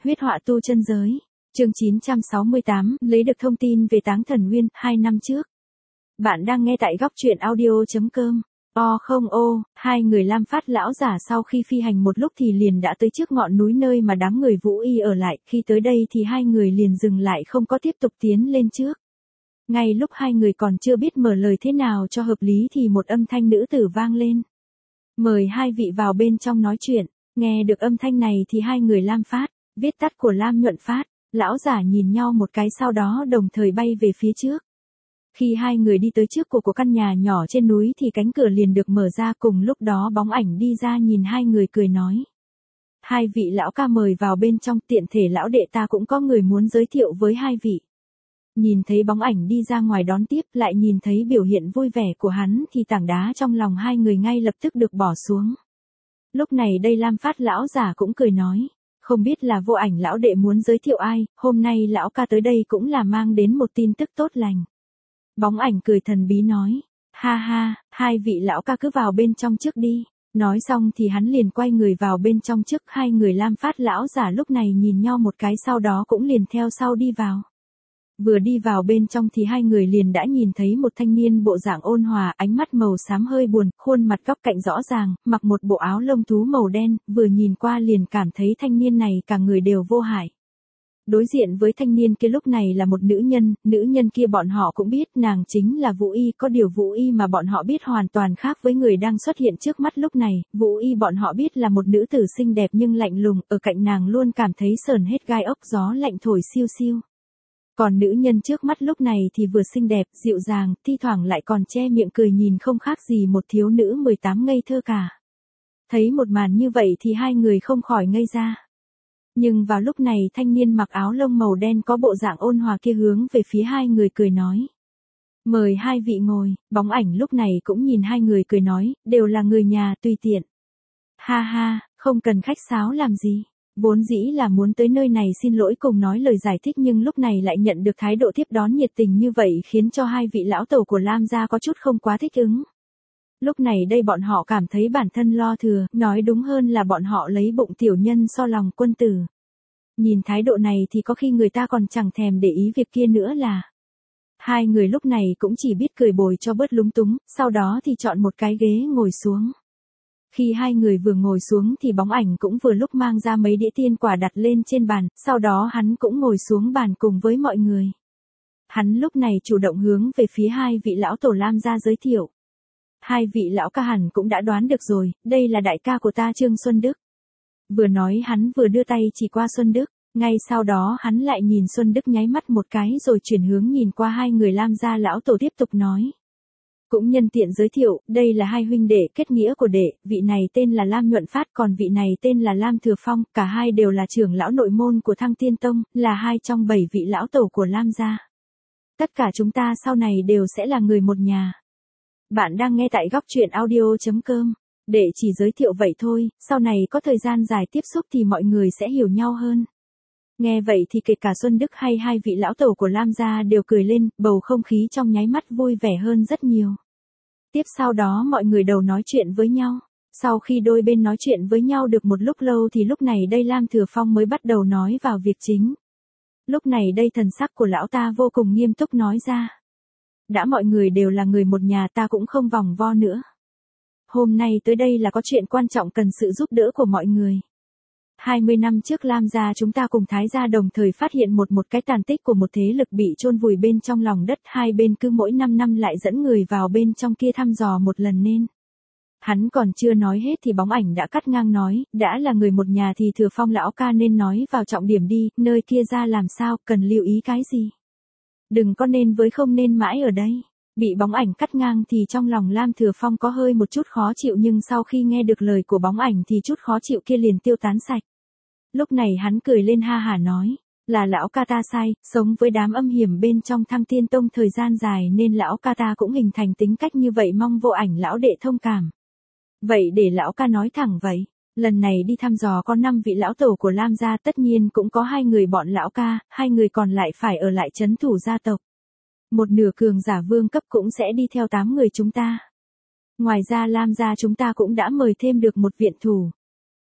huyết họa tu chân giới. Chương 968, lấy được thông tin về Táng Thần Nguyên, 2 năm trước. Bạn đang nghe tại góc truyện audio.com. Hai người Lam Phát lão giả sau khi phi hành một lúc thì liền đã tới trước ngọn núi nơi mà đám người Vũ Y ở lại, khi tới đây thì hai người liền dừng lại không có tiếp tục tiến lên trước. Ngay lúc hai người còn chưa biết mở lời thế nào cho hợp lý thì một âm thanh nữ tử vang lên. Mời hai vị vào bên trong nói chuyện. Nghe được âm thanh này thì hai người Lam Phát, viết tắt của Lam Nhuận Phát, lão giả nhìn nhau một cái sau đó đồng thời bay về phía trước. Khi hai người đi tới trước của căn nhà nhỏ trên núi thì cánh cửa liền được mở ra, cùng lúc đó bóng ảnh đi ra nhìn hai người cười nói. Hai vị lão ca mời vào bên trong, tiện thể lão đệ ta cũng có người muốn giới thiệu với hai vị. Nhìn thấy bóng ảnh đi ra ngoài đón tiếp, lại nhìn thấy biểu hiện vui vẻ của hắn thì tảng đá trong lòng hai người ngay lập tức được bỏ xuống. Lúc này đây Lam Phát lão giả cũng cười nói. Không biết là Vô Ảnh lão đệ muốn giới thiệu ai, hôm nay lão ca tới đây cũng là mang đến một tin tức tốt lành. Bóng ảnh cười thần bí nói. Ha ha, hai vị lão ca cứ vào bên trong trước đi. Nói xong thì hắn liền quay người vào bên trong trước. Hai người Lam Phát lão giả lúc này nhìn nhau một cái sau đó cũng liền theo sau đi vào. Vừa đi vào bên trong thì hai người liền đã nhìn thấy một thanh niên bộ dạng ôn hòa, ánh mắt màu xám hơi buồn, khuôn mặt góc cạnh rõ ràng, mặc một bộ áo lông thú màu đen, vừa nhìn qua liền cảm thấy thanh niên này cả người đều vô hại. Đối diện với thanh niên kia lúc này là một nữ nhân kia bọn họ cũng biết nàng chính là Vũ Y, có điều Vũ Y mà bọn họ biết hoàn toàn khác với người đang xuất hiện trước mắt lúc này. Vũ Y bọn họ biết là một nữ tử xinh đẹp nhưng lạnh lùng, ở cạnh nàng luôn cảm thấy sờn hết gai ốc, gió lạnh thổi siêu siêu. Còn nữ nhân trước mắt lúc này thì vừa xinh đẹp, dịu dàng, thi thoảng lại còn che miệng cười nhìn không khác gì một thiếu nữ 18 ngây thơ cả. Thấy một màn như vậy thì hai người không khỏi ngây ra. Nhưng vào lúc này thanh niên mặc áo lông màu đen có bộ dạng ôn hòa kia hướng về phía hai người cười nói. Mời hai vị ngồi, bóng ảnh lúc này cũng nhìn hai người cười nói, đều là người nhà tùy tiện. Ha ha, không cần khách sáo làm gì. Vốn dĩ là muốn tới nơi này xin lỗi cùng nói lời giải thích nhưng lúc này lại nhận được thái độ tiếp đón nhiệt tình như vậy khiến cho hai vị lão tổ của Lam gia có chút không quá thích ứng. Lúc này đây bọn họ cảm thấy bản thân lo thừa, nói đúng hơn là bọn họ lấy bụng tiểu nhân so lòng quân tử. Nhìn thái độ này thì có khi người ta còn chẳng thèm để ý việc kia nữa là. Hai người lúc này cũng chỉ biết cười bồi cho bớt lúng túng, sau đó thì chọn một cái ghế ngồi xuống. Khi hai người vừa ngồi xuống thì bóng ảnh cũng vừa lúc mang ra mấy đĩa tiên quả đặt lên trên bàn, sau đó hắn cũng ngồi xuống bàn cùng với mọi người. Hắn lúc này chủ động hướng về phía hai vị lão tổ Lam gia giới thiệu. Hai vị lão ca hẳn cũng đã đoán được rồi, đây là đại ca của ta Trương Xuân Đức. Vừa nói hắn vừa đưa tay chỉ qua Xuân Đức, ngay sau đó hắn lại nhìn Xuân Đức nháy mắt một cái rồi chuyển hướng nhìn qua hai người Lam gia lão tổ tiếp tục nói. Cũng nhân tiện giới thiệu, đây là hai huynh đệ kết nghĩa của đệ, vị này tên là Lam Nhuận Phát còn vị này tên là Lam Thừa Phong, cả hai đều là trưởng lão nội môn của Thăng Tiên Tông, là hai trong 7 vị lão tổ của Lam gia. Tất cả chúng ta sau này đều sẽ là người một nhà. Bạn đang nghe tại góc truyện audio.com, để chỉ giới thiệu vậy thôi, sau này có thời gian dài tiếp xúc thì mọi người sẽ hiểu nhau hơn. Nghe vậy thì kể cả Xuân Đức hay hai vị lão tổ của Lam gia đều cười lên, bầu không khí trong nháy mắt vui vẻ hơn rất nhiều. Tiếp sau đó mọi người đầu nói chuyện với nhau. Sau khi đôi bên nói chuyện với nhau được một lúc lâu thì lúc này đây Lam Thừa Phong mới bắt đầu nói vào việc chính. Lúc này đây thần sắc của lão ta vô cùng nghiêm túc nói ra. Đã mọi người đều là người một nhà ta cũng không vòng vo nữa. Hôm nay tới đây là có chuyện quan trọng cần sự giúp đỡ của mọi người. 20 năm trước Lam gia chúng ta cùng Thái gia đồng thời phát hiện một cái tàn tích của một thế lực bị chôn vùi bên trong lòng đất, hai bên cứ mỗi 5 năm lại dẫn người vào bên trong kia thăm dò một lần nên. Hắn còn chưa nói hết thì bóng ảnh đã cắt ngang nói, đã là người một nhà thì Thừa Phong lão ca nên nói vào trọng điểm đi, nơi kia ra làm sao, cần lưu ý cái gì. Đừng có nên với không nên mãi ở đây. Bị bóng ảnh cắt ngang thì trong lòng Lam Thừa Phong có hơi một chút khó chịu nhưng sau khi nghe được lời của bóng ảnh thì chút khó chịu kia liền tiêu tán sạch. Lúc này hắn cười lên ha hả nói, là lão ca ta sai, sống với đám âm hiểm bên trong Thăng Tiên Tông thời gian dài nên lão ca ta cũng hình thành tính cách như vậy, mong Vô Ảnh lão đệ thông cảm. Vậy để lão ca nói thẳng vậy, lần này đi thăm dò có 5 vị lão tổ của Lam gia, tất nhiên cũng có 2 người bọn lão ca, 2 người còn lại phải ở lại trấn thủ gia tộc. Một nửa cường giả vương cấp cũng sẽ đi theo 8 người chúng ta. Ngoài ra Lam gia chúng ta cũng đã mời thêm được một viện thủ.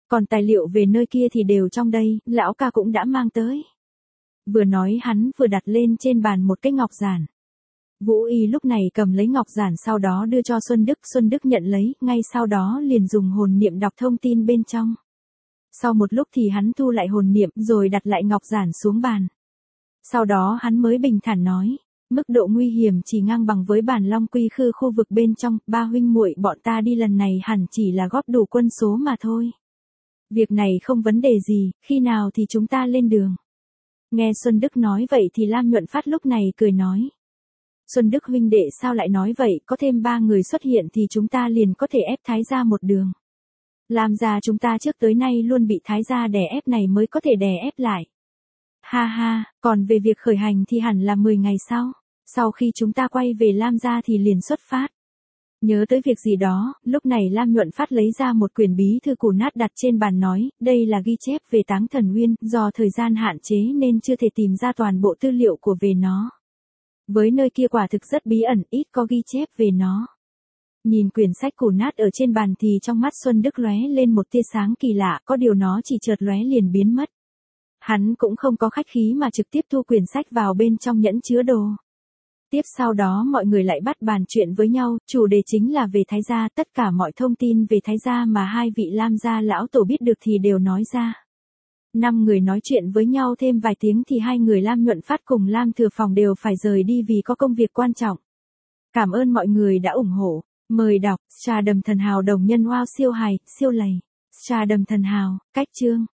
Còn tài liệu về nơi kia thì đều trong đây, lão ca cũng đã mang tới. Vừa nói hắn vừa đặt lên trên bàn một cái ngọc giản. Vũ Y lúc này cầm lấy ngọc giản sau đó đưa cho Xuân Đức nhận lấy, ngay sau đó liền dùng hồn niệm đọc thông tin bên trong. Sau một lúc thì hắn thu lại hồn niệm rồi đặt lại ngọc giản xuống bàn. Sau đó hắn mới bình thản nói, mức độ nguy hiểm chỉ ngang bằng với bản Long Quy Khư khu vực bên trong, ba huynh muội bọn ta đi lần này hẳn chỉ là góp đủ quân số mà thôi. Việc này không vấn đề gì, khi nào thì chúng ta lên đường. Nghe Xuân Đức nói vậy thì Lam Nhuận Phát lúc này cười nói. Xuân Đức huynh đệ sao lại nói vậy, có thêm 3 người xuất hiện thì chúng ta liền có thể ép Thái gia một đường. Lam gia chúng ta trước tới nay luôn bị Thái gia đè ép này mới có thể đè ép lại. Ha ha, còn về việc khởi hành thì hẳn là 10 ngày sau. Sau khi chúng ta quay về Lam gia thì liền xuất phát. Nhớ tới việc gì đó, lúc này Lam Nhuận Phát lấy ra một quyển bí thư củ nát đặt trên bàn nói, đây là ghi chép về Táng Thần Uyên, do thời gian hạn chế nên chưa thể tìm ra toàn bộ tư liệu của về nó. Với nơi kia quả thực rất bí ẩn, ít có ghi chép về nó. Nhìn quyển sách củ nát ở trên bàn thì trong mắt Xuân Đức lóe lên một tia sáng kỳ lạ, có điều nó chỉ chợt lóe liền biến mất. Hắn cũng không có khách khí mà trực tiếp thu quyển sách vào bên trong nhẫn chứa đồ. Tiếp sau đó mọi người lại bắt bàn chuyện với nhau, chủ đề chính là về Thái gia, tất cả mọi thông tin về Thái gia mà hai vị Lam gia lão tổ biết được thì đều nói ra. 5 người nói chuyện với nhau thêm vài tiếng thì 2 người Lam Nhuận Phát cùng Lam Thừa Phòng đều phải rời đi vì có công việc quan trọng. Cảm ơn mọi người đã ủng hộ. Mời đọc, Trà Đầm Thần Hào đồng nhân wow siêu hài, siêu lầy. Trà Đầm Thần Hào, cách chương.